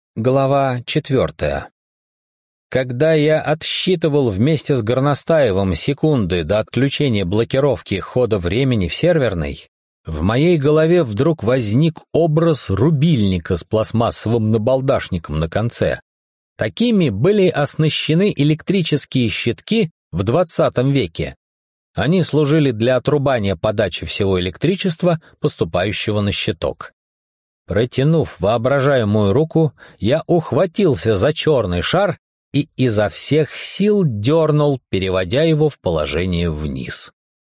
Глава 4. Когда я отсчитывал вместе с Горностаевым секунды до отключения блокировки хода времени в серверной, в моей голове вдруг возник образ рубильника с пластмассовым набалдашником на конце. Такими были оснащены электрические щитки в 20 веке. Они служили для отрубания подачи всего электричества, поступающего на щиток. Протянув воображаемую руку, я ухватился за черный шар и изо всех сил дернул, переводя его в положение вниз.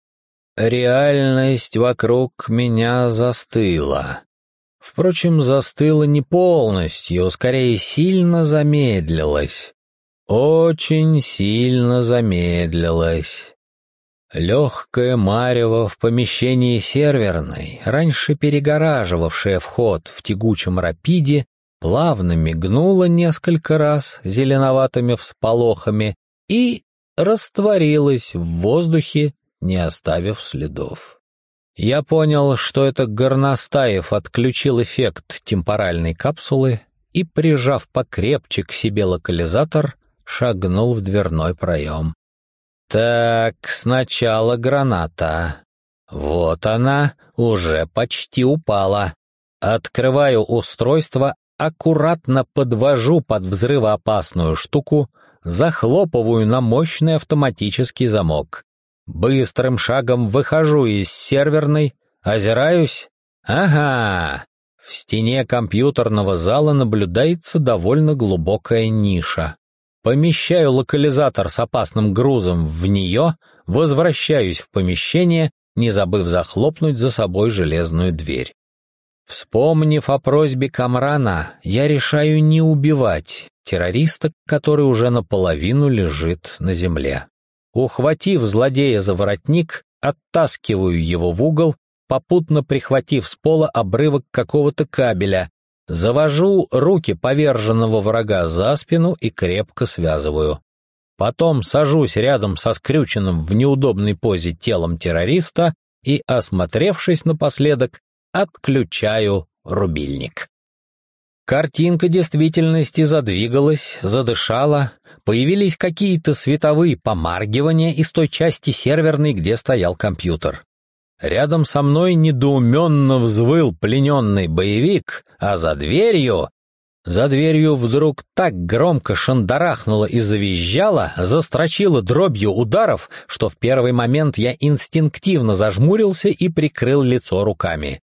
Реальность вокруг меня застыла. Впрочем, застыла не полностью, скорее сильно замедлилась. Очень сильно замедлилась. Легкое марево в помещении серверной, раньше перегораживавшее вход в тягучем рапиде, плавно мигнуло несколько раз зеленоватыми всполохами и растворилось в воздухе, не оставив следов. Я понял, что это Горностаев отключил эффект темпоральной капсулы и, прижав покрепче к себе локализатор, шагнул в дверной проем. Так, сначала граната. Вот она, уже почти упала. Открываю устройство, аккуратно подвожу под взрывоопасную штуку, захлопываю на мощный автоматический замок. Быстрым шагом выхожу из серверной, озираюсь. Ага, в стене компьютерного зала наблюдается довольно глубокая ниша. Помещаю локализатор с опасным грузом в нее, возвращаюсь в помещение, не забыв захлопнуть за собой железную дверь. Вспомнив о просьбе Камрана, я решаю не убивать террориста, который уже наполовину лежит на земле. Ухватив злодея за воротник, оттаскиваю его в угол, попутно прихватив с пола обрывок какого-то кабеля, завожу руки поверженного врага за спину и крепко связываю. Потом сажусь рядом со скрюченным в неудобной позе телом террориста и, осмотревшись напоследок, отключаю рубильник. Картинка действительности задвигалась, задышала, появились какие-то световые помаргивания из той части серверной, где стоял компьютер. Рядом со мной недоуменно взвыл плененный боевик, а за дверью вдруг так громко шандарахнуло и завизжало, застрочило дробью ударов, что в первый момент я инстинктивно зажмурился и прикрыл лицо руками.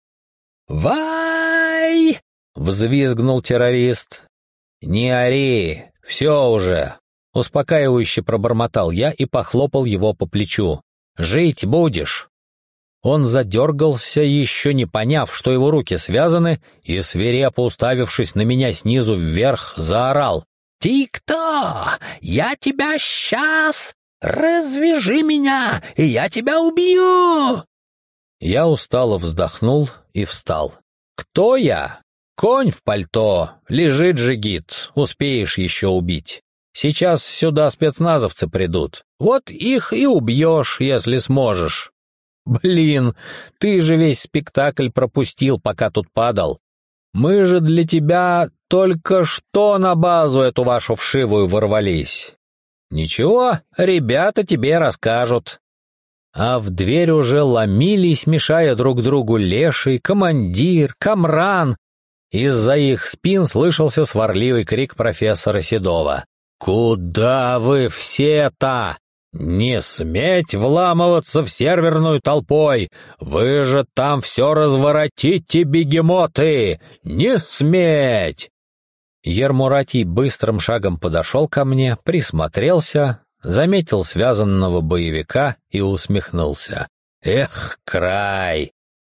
«Вай!» — взвизгнул террорист. «Не ори, все уже!» — успокаивающе пробормотал я и похлопал его по плечу. «Жить будешь!» Он задергался, еще не поняв, что его руки связаны, и, свирепо уставившись на меня снизу вверх, заорал. «Ты кто? Я тебя сейчас! Развяжи меня, и я тебя убью!» Я устало вздохнул и встал. «Кто я? Конь в пальто, лежит джигит, успеешь еще убить. Сейчас сюда спецназовцы придут, вот их и убьешь, если сможешь». «Блин, ты же весь спектакль пропустил, пока тут падал. Мы же для тебя только что на базу эту вашу вшивую ворвались. Ничего, ребята тебе расскажут». А в дверь уже ломились, мешая друг другу Леший, командир, Камран. Из-за их спин слышался сварливый крик профессора Седова. «Куда вы все-то? Не сметь вламываться в серверную толпой! Вы же там все разворотите, бегемоты! Не сметь!» Ермуратий быстрым шагом подошел ко мне, присмотрелся, заметил связанного боевика и усмехнулся. «Эх, край!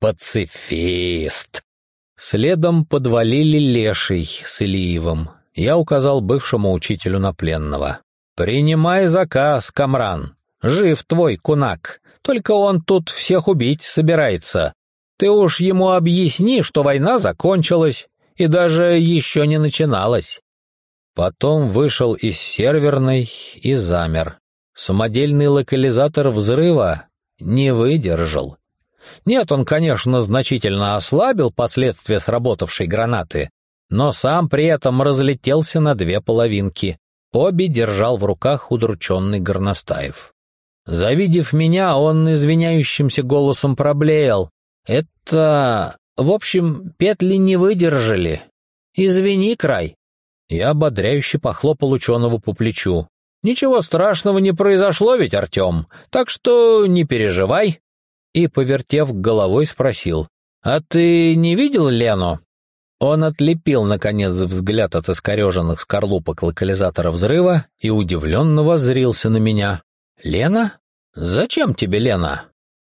Пацифист!» Следом подвалили Леший с Илиевым. Я указал бывшему учителю на пленного. «Принимай заказ, Камран. Жив твой кунак, только он тут всех убить собирается. Ты уж ему объясни, что война закончилась и даже еще не начиналась». Потом вышел из серверной и замер. Самодельный локализатор взрыва не выдержал. Нет, он, конечно, значительно ослабил последствия сработавшей гранаты, но сам при этом разлетелся на две половинки. Обе держал в руках удрученный Горностаев. Завидев меня, он извиняющимся голосом проблеял: «Это... в общем, петли не выдержали. Извини, край». Я ободряюще похлопал ученого по плечу. «Ничего страшного не произошло ведь, Артем, так что не переживай». И, повертев головой, спросил: «А ты не видел Лену?» Он отлепил, наконец, взгляд от искореженных скорлупок локализатора взрыва и удивленно воззрился на меня. «Лена? Зачем тебе Лена?»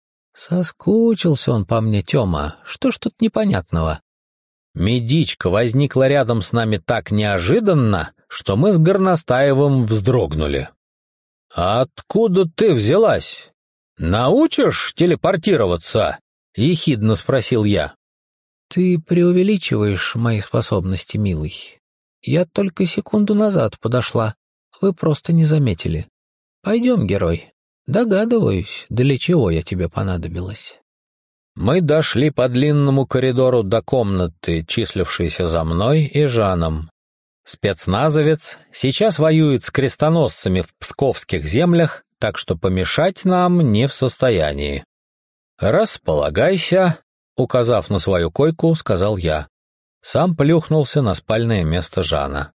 Соскучился он по мне, Тёма. Что ж тут непонятного? Медичка возникла рядом с нами так неожиданно, что мы с Горностаевым вздрогнули. «А откуда ты взялась? Научишь телепортироваться?» — ехидно спросил я. Ты преувеличиваешь мои способности, милый. Я только секунду назад подошла. Вы просто не заметили. Пойдем, герой. Догадываюсь, для чего я тебе понадобилась». Мы дошли по длинному коридору до комнаты, числившейся за мной и Жаном. Спецназовец сейчас воюет с крестоносцами в псковских землях, так что помешать нам не в состоянии. «Располагайся», — указав на свою койку, сказал я. Сам плюхнулся на спальное место Жана.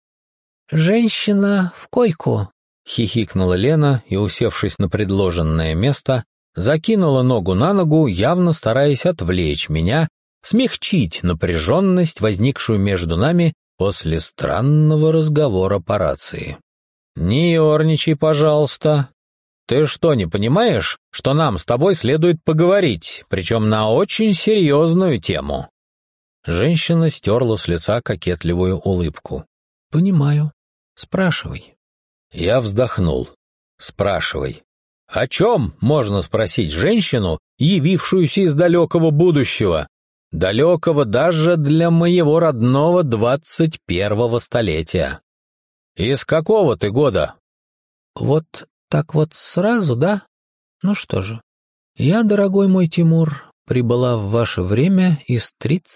«Женщина в койку», — хихикнула Лена и, усевшись на предложенное место, закинула ногу на ногу, явно стараясь отвлечь меня, смягчить напряженность, возникшую между нами после странного разговора по рации. «Не ерничай, пожалуйста. Ты что, не понимаешь, что нам с тобой следует поговорить, причем на очень серьезную тему?» Женщина стерла с лица кокетливую улыбку. «Понимаю. Спрашивай». Я вздохнул. «Спрашивай. О чем можно спросить женщину, явившуюся из далекого будущего? Далекого даже для моего родного 21-го столетия. Из какого ты года?» «Вот так вот сразу, да? Ну что же, я, дорогой мой Тимур, прибыла в ваше время из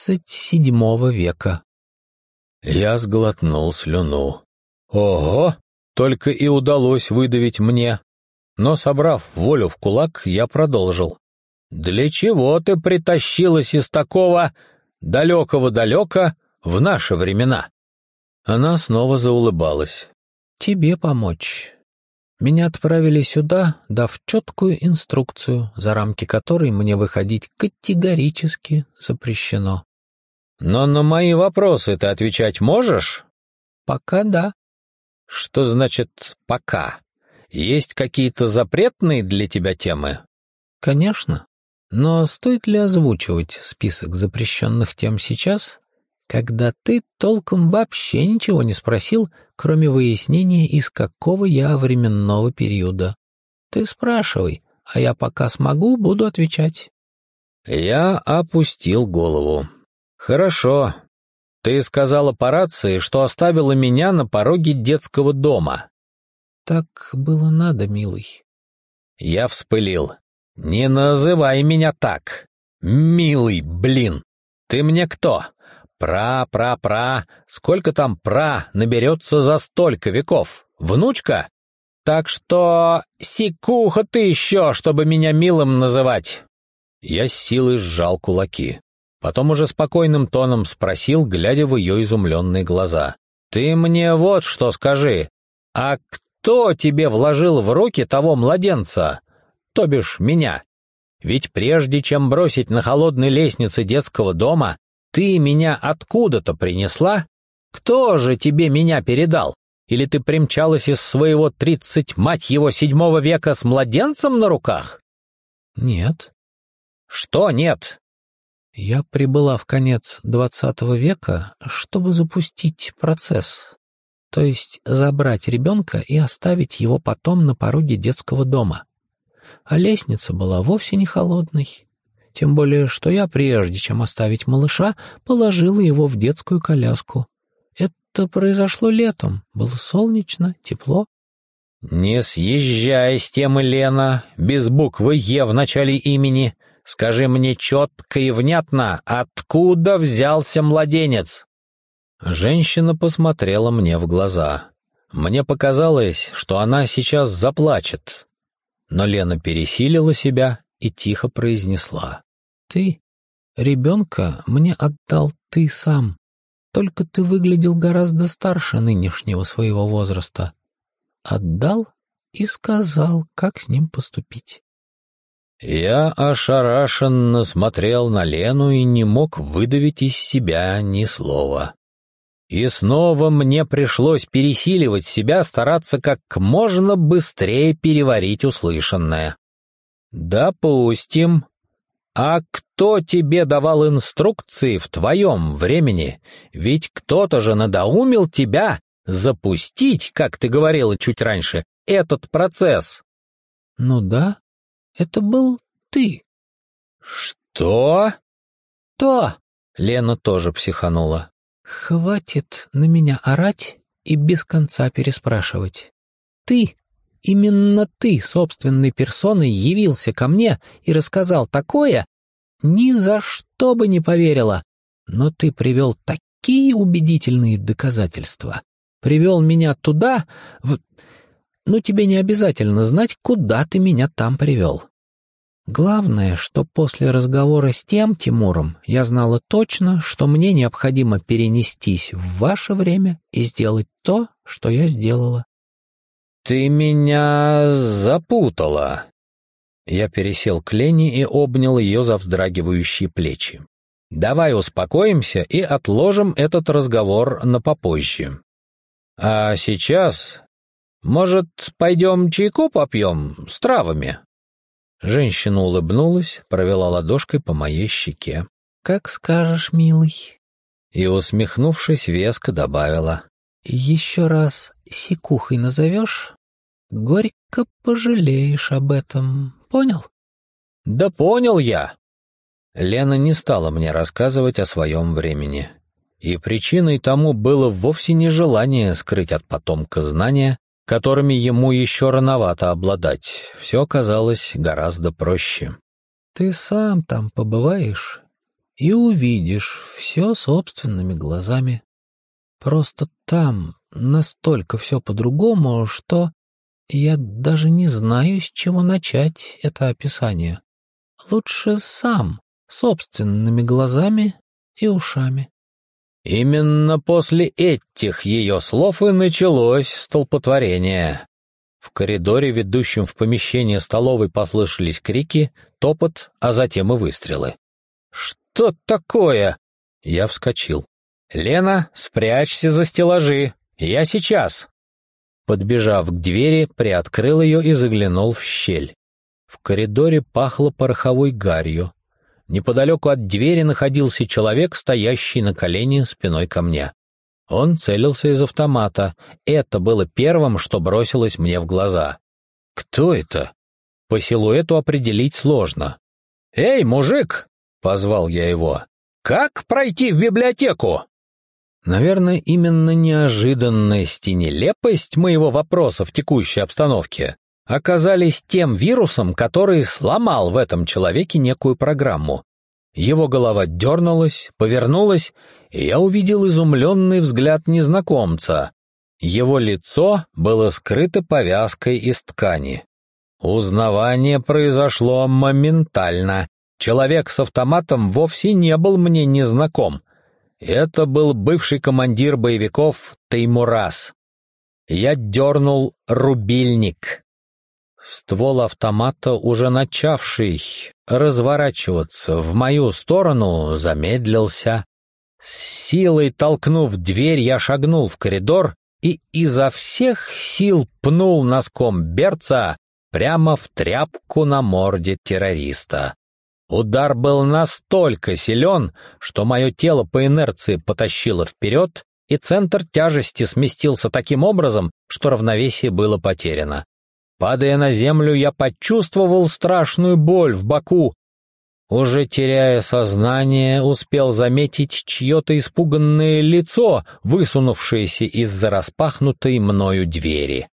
37 века». Я сглотнул слюну. Ого! Только и удалось выдавить мне. Но, собрав волю в кулак, я продолжил. «Для чего ты притащилась из такого далекого-далека в наши времена?» Она снова заулыбалась. «Тебе помочь. Меня отправили сюда, дав четкую инструкцию, за рамки которой мне выходить категорически запрещено». «Но на мои вопросы ты отвечать можешь?» «Пока да». «Что значит «пока»? Есть какие-то запретные для тебя темы?» «Конечно. Но стоит ли озвучивать список запрещенных тем сейчас, когда ты толком вообще ничего не спросил, кроме выяснения, из какого я временного периода? Ты спрашивай, а я пока смогу, буду отвечать». Я опустил голову. «Хорошо. Ты сказала по рации, что оставила меня на пороге детского дома». «Так было надо, милый». Я вспылил. «Не называй меня так. Милый, блин. Ты мне кто? Пра-пра-пра. Сколько там пра наберется за столько веков? Внучка? Так что сикуха ты еще, чтобы меня милым называть». Я с силой сжал кулаки. Потом уже спокойным тоном спросил, глядя в ее изумленные глаза. «Ты мне вот что скажи. А кто тебе вложил в руки того младенца? То бишь меня. Ведь прежде чем бросить на холодной лестнице детского дома, ты меня откуда-то принесла? Кто же тебе меня передал? Или ты примчалась из своего 37 века с младенцем на руках?» «Нет». «Что нет?» «Я прибыла в конец 20 века, чтобы запустить процесс, то есть забрать ребенка и оставить его потом на пороге детского дома. А лестница была вовсе не холодной. Тем более, что я, прежде чем оставить малыша, положила его в детскую коляску. Это произошло летом, было солнечно, тепло». «Не съезжай с темы, Лена, без буквы «Е» в начале имени. Скажи мне четко и внятно, откуда взялся младенец?» Женщина посмотрела мне в глаза. Мне показалось, что она сейчас заплачет. Но Лена пересилила себя и тихо произнесла: «Ты, ребенка, мне отдал ты сам. Только ты выглядел гораздо старше нынешнего своего возраста. Отдал и сказал, как с ним поступить». Я ошарашенно смотрел на Лену и не мог выдавить из себя ни слова. И снова мне пришлось пересиливать себя, стараться как можно быстрее переварить услышанное. «Допустим. А кто тебе давал инструкции в твоем времени? Ведь кто-то же надоумил тебя запустить, как ты говорила чуть раньше, этот процесс». «Ну да, это был ты». «Что?» «То!» — Лена тоже психанула. «Хватит на меня орать и без конца переспрашивать. Ты, именно ты собственной персоной явился ко мне и рассказал такое, ни за что бы не поверила. Но ты привел такие убедительные доказательства. Привел меня туда, ну тебе не обязательно знать, куда ты меня там привел. Главное, что после разговора с тем Тимуром я знала точно, что мне необходимо перенестись в ваше время и сделать то, что я сделала». «Ты меня запутала». Я пересел к Лене и обнял ее за вздрагивающие плечи. «Давай успокоимся и отложим этот разговор на попозже. А сейчас, может, пойдем чайку попьем с травами?» Женщина улыбнулась, провела ладошкой по моей щеке. «Как скажешь, милый». И, усмехнувшись, веско добавила: «Еще раз сикухой назовешь, горько пожалеешь об этом, понял?» «Да понял я». Лена не стала мне рассказывать о своем времени. И причиной тому было вовсе не желание скрыть от потомка знания, которыми ему еще рановато обладать. Все оказалось гораздо проще. «Ты сам там побываешь и увидишь все собственными глазами. Просто там настолько все по-другому, что я даже не знаю, с чего начать это описание. Лучше сам, собственными глазами и ушами». Именно после этих ее слов и началось столпотворение. В коридоре, ведущем в помещение столовой, послышались крики, топот, а затем и выстрелы. «Что такое?» Я вскочил. «Лена, спрячься за стеллажи, я сейчас!» Подбежав к двери, приоткрыл ее и заглянул в щель. В коридоре пахло пороховой гарью. Неподалеку от двери находился человек, стоящий на колене спиной ко мне. Он целился из автомата. Это было первым, что бросилось мне в глаза. Кто это? По силуэту определить сложно. «Эй, мужик!» — позвал я его. «Как пройти в библиотеку?» Наверное, именно неожиданность и нелепость моего вопроса в текущей обстановке оказались тем вирусом, который сломал в этом человеке некую программу. Его голова дернулась, повернулась, и я увидел изумленный взгляд незнакомца. Его лицо было скрыто повязкой из ткани. Узнавание произошло моментально. Человек с автоматом вовсе не был мне незнаком. Это был бывший командир боевиков Теймураз. Я дернул рубильник. Ствол автомата, уже начавший разворачиваться в мою сторону, замедлился. С силой толкнув дверь, я шагнул в коридор и изо всех сил пнул носком берца прямо в тряпку на морде террориста. Удар был настолько силен, что мое тело по инерции потащило вперед, и центр тяжести сместился таким образом, что равновесие было потеряно. Падая на землю, я почувствовал страшную боль в боку. Уже теряя сознание, успел заметить чье-то испуганное лицо, высунувшееся из-за распахнутой мною двери.